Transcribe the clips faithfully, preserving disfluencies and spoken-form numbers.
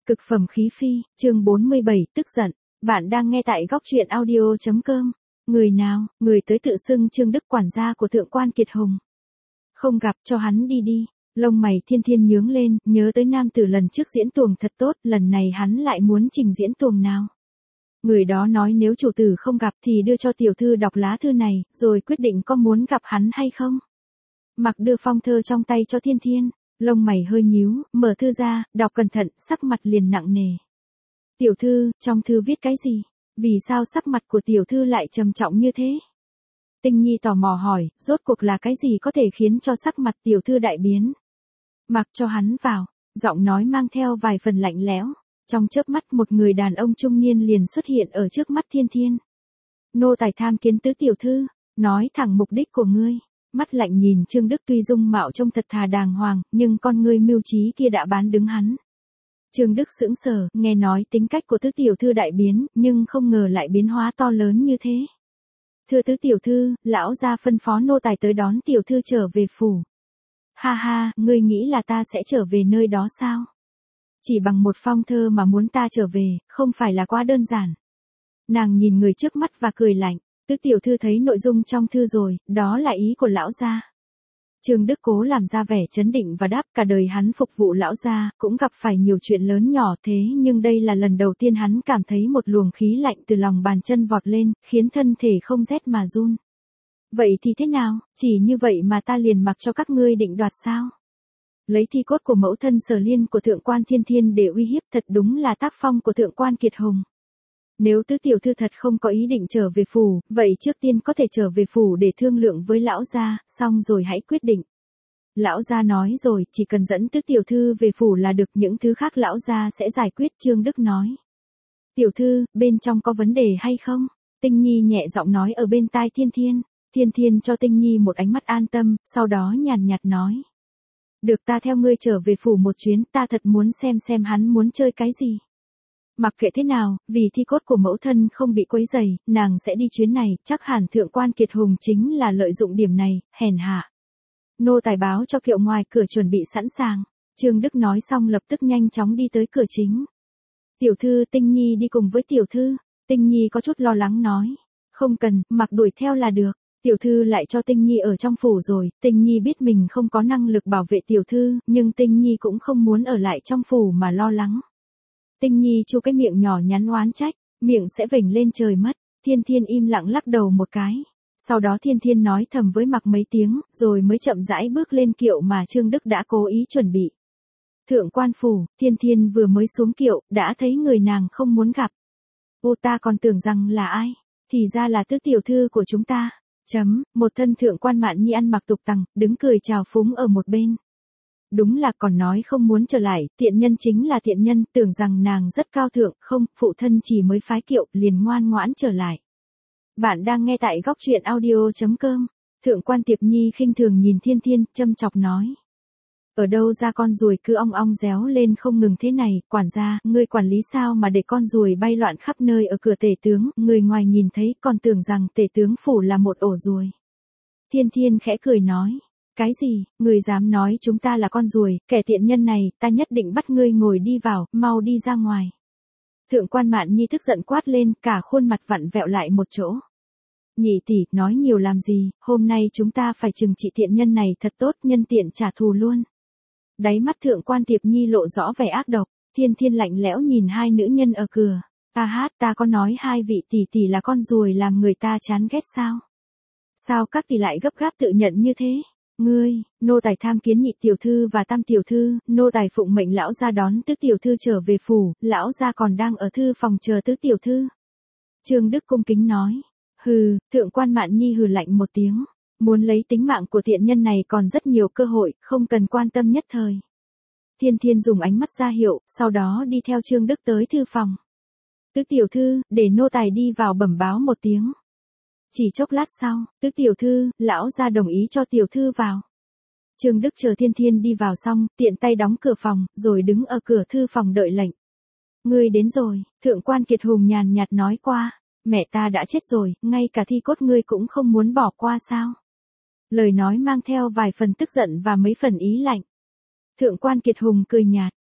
Cực phẩm khí phi, chương bốn mươi bảy, tức giận. Bạn đang nghe tại góc truyện audio chấm com. Người nào, người tới tự xưng Trương Đức quản gia của Thượng quan Kiệt Hùng. Không gặp, cho hắn đi đi. Lông mày Thiên Thiên nhướng lên, nhớ tới nam tử lần trước diễn tuồng thật tốt, lần này hắn lại muốn trình diễn tuồng nào. Người đó nói nếu chủ tử không gặp thì đưa cho tiểu thư đọc lá thư này, rồi quyết định có muốn gặp hắn hay không. Mặc đưa phong thơ trong tay cho Thiên Thiên. Lông mày hơi nhíu, mở thư ra, đọc cẩn thận, sắc mặt liền nặng nề. Tiểu thư, trong thư viết cái gì? Vì sao sắc mặt của tiểu thư lại trầm trọng như thế? Tinh Nhi tò mò hỏi, rốt cuộc là cái gì có thể khiến cho sắc mặt tiểu thư đại biến? Mặc cho hắn vào, giọng nói mang theo vài phần lạnh lẽo. Trong chớp mắt một người đàn ông trung niên liền xuất hiện ở trước mắt Thiên Thiên. Nô tài tham kiến tứ tiểu thư, nói thẳng mục đích của ngươi. Mắt lạnh nhìn Trương Đức tuy dung mạo trông thật thà đàng hoàng, nhưng con ngươi mưu trí kia đã bán đứng hắn. Trương Đức sững sờ, nghe nói tính cách của tứ tiểu thư đại biến, nhưng không ngờ lại biến hóa to lớn như thế. Thưa tứ tiểu thư, lão gia phân phó nô tài tới đón tiểu thư trở về phủ. Ha ha, ngươi nghĩ là ta sẽ trở về nơi đó sao? Chỉ bằng một phong thơ mà muốn ta trở về, không phải là quá đơn giản. Nàng nhìn người trước mắt và cười lạnh. Tứ tiểu thư thấy nội dung trong thư rồi, đó là ý của lão gia. Trương Đức cố làm ra vẻ trấn định và đáp cả đời hắn phục vụ lão gia, cũng gặp phải nhiều chuyện lớn nhỏ thế nhưng đây là lần đầu tiên hắn cảm thấy một luồng khí lạnh từ lòng bàn chân vọt lên, khiến thân thể không rét mà run. Vậy thì thế nào, chỉ như vậy mà ta liền mặc cho các ngươi định đoạt sao? Lấy thi cốt của mẫu thân Sở Liên của Thượng quan Thiên Thiên để uy hiếp thật đúng là tác phong của Thượng quan Kiệt Hùng. Nếu tứ tiểu thư thật không có ý định trở về phủ, vậy trước tiên có thể trở về phủ để thương lượng với lão gia, xong rồi hãy quyết định. Lão gia nói rồi, chỉ cần dẫn tứ tiểu thư về phủ là được, những thứ khác lão gia sẽ giải quyết, Trương Đức nói. Tiểu thư, bên trong có vấn đề hay không? Tinh Nhi nhẹ giọng nói ở bên tai Thiên Thiên. Thiên Thiên cho Tinh Nhi một ánh mắt an tâm, sau đó nhàn nhạt nói. Được, ta theo ngươi trở về phủ một chuyến, ta thật muốn xem xem hắn muốn chơi cái gì. Mặc kệ thế nào, vì thi cốt của mẫu thân không bị quấy rầy, nàng sẽ đi chuyến này, chắc hẳn Thượng quan Kiệt Hùng chính là lợi dụng điểm này, hèn hạ. Nô tài báo cho kiệu ngoài cửa chuẩn bị sẵn sàng. Trương Đức nói xong lập tức nhanh chóng đi tới cửa chính. Tiểu thư, Tinh Nhi đi cùng với tiểu thư. Tinh Nhi có chút lo lắng nói. Không cần, mặc đuổi theo là được. Tiểu thư lại cho Tinh Nhi ở trong phủ rồi, Tinh Nhi biết mình không có năng lực bảo vệ tiểu thư, nhưng Tinh Nhi cũng không muốn ở lại trong phủ mà lo lắng. Tinh Nhi chu cái miệng nhỏ nhắn oán trách, miệng sẽ vểnh lên trời mất. Thiên Thiên im lặng lắc đầu một cái. Sau đó Thiên Thiên nói thầm với Mặc mấy tiếng, rồi mới chậm rãi bước lên kiệu mà Trương Đức đã cố ý chuẩn bị. Thượng quan phủ, Thiên Thiên vừa mới xuống kiệu, đã thấy người nàng không muốn gặp. Ô, ta còn tưởng rằng là ai, thì ra là tứ tiểu thư của chúng ta. Chấm, một thân Thượng quan Mạn Nhi ăn mặc tục tằng, đứng cười chào phúng ở một bên. Đúng là còn nói không muốn trở lại, tiện nhân chính là tiện nhân, tưởng rằng nàng rất cao thượng, không, phụ thân chỉ mới phái kiệu, liền ngoan ngoãn trở lại. Bạn đang nghe tại góc truyện audio chấm com. Thượng quan Tiệp Nhi khinh thường nhìn Thiên Thiên, châm chọc nói. Ở đâu ra con ruồi cứ ong ong réo lên không ngừng thế này, quản gia, ngươi quản lý sao mà để con ruồi bay loạn khắp nơi ở cửa tể tướng, người ngoài nhìn thấy còn tưởng rằng tể tướng phủ là một ổ ruồi. Thiên Thiên khẽ cười nói. Cái gì, người dám nói chúng ta là con ruồi, kẻ tiện nhân này, ta nhất định bắt ngươi ngồi đi vào, mau đi ra ngoài. Thượng quan Mạn Nhi tức giận quát lên, cả khuôn mặt vặn vẹo lại một chỗ. Nhị tỷ, nói nhiều làm gì, hôm nay chúng ta phải trừng trị tiện nhân này thật tốt, nhân tiện trả thù luôn. Đáy mắt Thượng quan Tiệp Nhi lộ rõ vẻ ác độc, Thiên Thiên lạnh lẽo nhìn hai nữ nhân ở cửa. Ta hát, ta có nói hai vị tỷ tỷ là con ruồi làm người ta chán ghét sao? Sao các tỷ lại gấp gáp tự nhận như thế? Ngươi, nô tài tham kiến nhị tiểu thư và tam tiểu thư, nô tài phụng mệnh lão gia đón tứ tiểu thư trở về phủ, lão gia còn đang ở thư phòng chờ tứ tiểu thư. Trương Đức cung kính nói. Hừ, Thượng quan Mạn Nhi hừ lạnh một tiếng. Muốn lấy tính mạng của tiện nhân này còn rất nhiều cơ hội, không cần quan tâm nhất thời. Thiên Thiên dùng ánh mắt ra hiệu, sau đó đi theo Trương Đức tới thư phòng. Tứ tiểu thư, để nô tài đi vào bẩm báo một tiếng. Chỉ chốc lát sau, tứ tiểu thư, lão gia đồng ý cho tiểu thư vào. Trương Đức chờ Thiên Thiên đi vào xong, tiện tay đóng cửa phòng, rồi đứng ở cửa thư phòng đợi lệnh. Ngươi đến rồi, Thượng quan Kiệt Hùng nhàn nhạt nói qua. Mẹ ta đã chết rồi, ngay cả thi cốt ngươi cũng không muốn bỏ qua sao? Lời nói mang theo vài phần tức giận và mấy phần ý lạnh. Thượng quan Kiệt Hùng cười nhạt,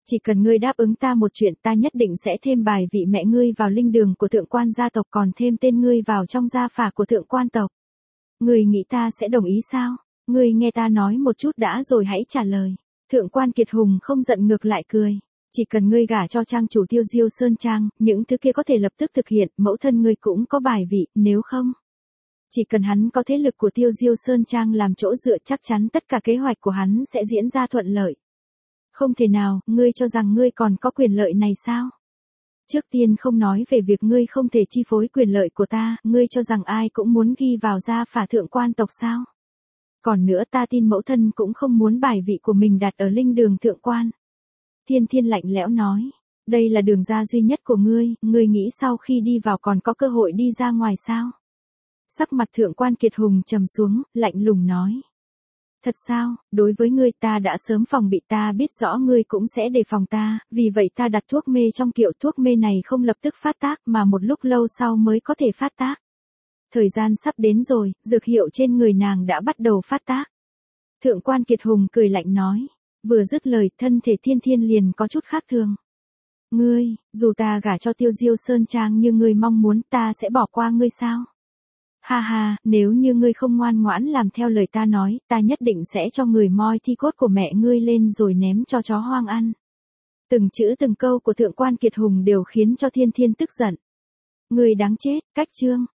Chỉ cần ngươi đáp ứng ta một chuyện, ta nhất định sẽ thêm bài vị mẹ ngươi vào linh đường của thượng quan gia tộc, còn thêm tên ngươi vào trong gia phả của thượng quan tộc. Ngươi nghĩ ta sẽ đồng ý sao? Ngươi nghe ta nói một chút đã rồi hãy trả lời. Thượng quan Kiệt Hùng không giận ngược lại cười. Chỉ cần ngươi gả cho trang chủ Tiêu Diêu Sơn Trang, những thứ kia có thể lập tức thực hiện, mẫu thân ngươi cũng có bài vị, nếu không. Chỉ cần hắn có thế lực của Tiêu Diêu Sơn Trang làm chỗ dựa, chắc chắn tất cả kế hoạch của hắn sẽ diễn ra thuận lợi. Không thể nào, ngươi cho rằng ngươi còn có quyền lợi này sao? Trước tiên không nói về việc ngươi không thể chi phối quyền lợi của ta, ngươi cho rằng ai cũng muốn ghi vào gia phả thượng quan tộc sao? Còn nữa, ta tin mẫu thân cũng không muốn bài vị của mình đặt ở linh đường thượng quan. Thiên Thiên lạnh lẽo nói, đây là đường ra duy nhất của ngươi, ngươi nghĩ sau khi đi vào còn có cơ hội đi ra ngoài sao? Sắc mặt thượng quan Kiệt Hùng trầm xuống, lạnh lùng nói. Thật sao, đối với ngươi ta đã sớm phòng bị, ta biết rõ ngươi cũng sẽ đề phòng ta, vì vậy ta đặt thuốc mê trong kiệu, thuốc mê này không lập tức phát tác mà một lúc lâu sau mới có thể phát tác. Thời gian sắp đến rồi, dược hiệu trên người nàng đã bắt đầu phát tác. Thượng quan Kiệt Hùng cười lạnh nói, vừa dứt lời thân thể Thiên Thiên liền có chút khác thường. Ngươi, dù ta gả cho Tiêu Diêu Sơn Trang như ngươi mong muốn, ta sẽ bỏ qua ngươi sao? Ha ha, nếu như ngươi không ngoan ngoãn làm theo lời ta nói, ta nhất định sẽ cho người moi thi cốt của mẹ ngươi lên rồi ném cho chó hoang ăn. Từng chữ từng câu của thượng quan Kiệt Hùng đều khiến cho Thiên Thiên tức giận. Ngươi đáng chết, cách chương.